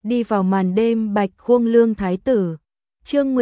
đi vào màn đêm Bạch Khuông Lương Thái Tử. Chương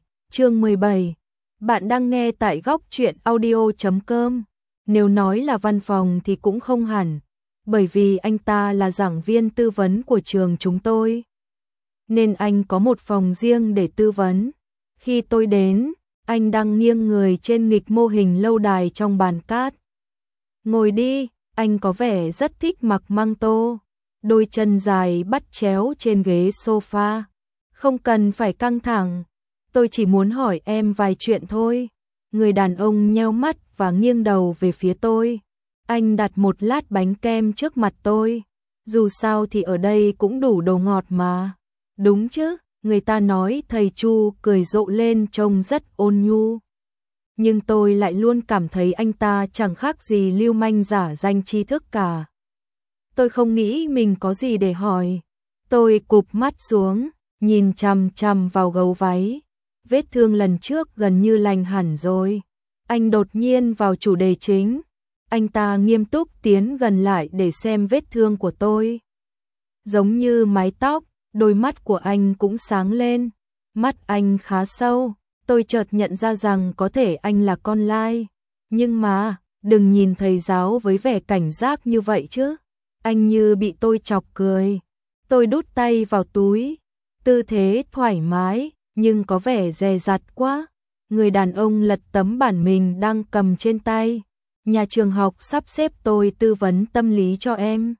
17. Bạn đang nghe tại góc truyện audio.com. Nếu nói là văn phòng thì cũng không hẳn, bởi vì anh ta là giảng viên tư vấn của trường chúng tôi, nên anh có một phòng riêng để tư vấn. Khi tôi đến, anh đang nghiêng người trên nghịch mô hình lâu đài trong bàn cát. Ngồi đi, anh có vẻ rất thích mặc măng tô, đôi chân dài bắt chéo trên ghế sofa. Không cần phải căng thẳng, tôi chỉ muốn hỏi em vài chuyện thôi. Người đàn ông nheo mắt và nghiêng đầu về phía tôi. Anh đặt một lát bánh kem trước mặt tôi. Dù sao thì ở đây cũng đủ đồ ngọt mà. Đúng chứ, người ta nói thầy Chu cười rộ lên trông rất ôn nhu. Nhưng tôi lại luôn cảm thấy anh ta chẳng khác gì lưu manh giả danh tri thức cả. Tôi không nghĩ mình có gì để hỏi. Tôi cụp mắt xuống, nhìn chằm chằm vào gấu váy. Vết thương lần trước gần như lành hẳn rồi. Anh đột nhiên vào chủ đề chính. Anh ta nghiêm túc tiến gần lại để xem vết thương của tôi. Giống như mái tóc, đôi mắt của anh cũng sáng lên. Mắt anh khá sâu, tôi chợt nhận ra rằng có thể anh là con lai. Nhưng mà, đừng nhìn thầy giáo với vẻ cảnh giác như vậy chứ. Anh như bị tôi chọc cười. Tôi đút tay vào túi, tư thế thoải mái, nhưng có vẻ dè dặt quá. Người đàn ông lật tấm bản mình đang cầm trên tay. Nhà trường học sắp xếp tôi tư vấn tâm lý cho em.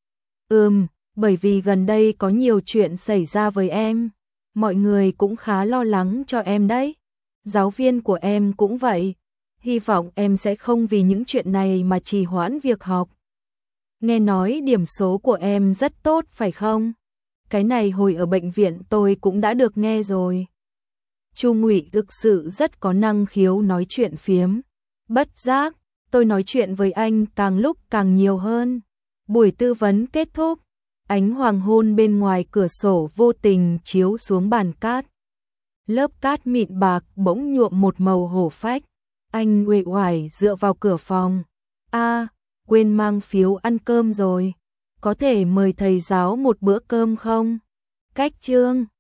Bởi vì gần đây có nhiều chuyện xảy ra với em. Mọi người cũng khá lo lắng cho em đấy. Giáo viên của em cũng vậy. Hy vọng em sẽ không vì những chuyện này mà trì hoãn việc học. Nghe nói điểm số của em rất tốt phải không? Cái này hồi ở bệnh viện tôi cũng đã được nghe rồi. Chu Ngụy thực sự rất có năng khiếu nói chuyện phiếm. Bất giác, tôi nói chuyện với anh càng lúc càng nhiều hơn. Buổi tư vấn kết thúc, ánh hoàng hôn bên ngoài cửa sổ vô tình chiếu xuống bàn cát. Lớp cát mịn bạc bỗng nhuộm một màu hổ phách. Anh uể oải dựa vào cửa phòng. Quên mang phiếu ăn cơm rồi. Có thể mời thầy giáo một bữa cơm không? Cách chương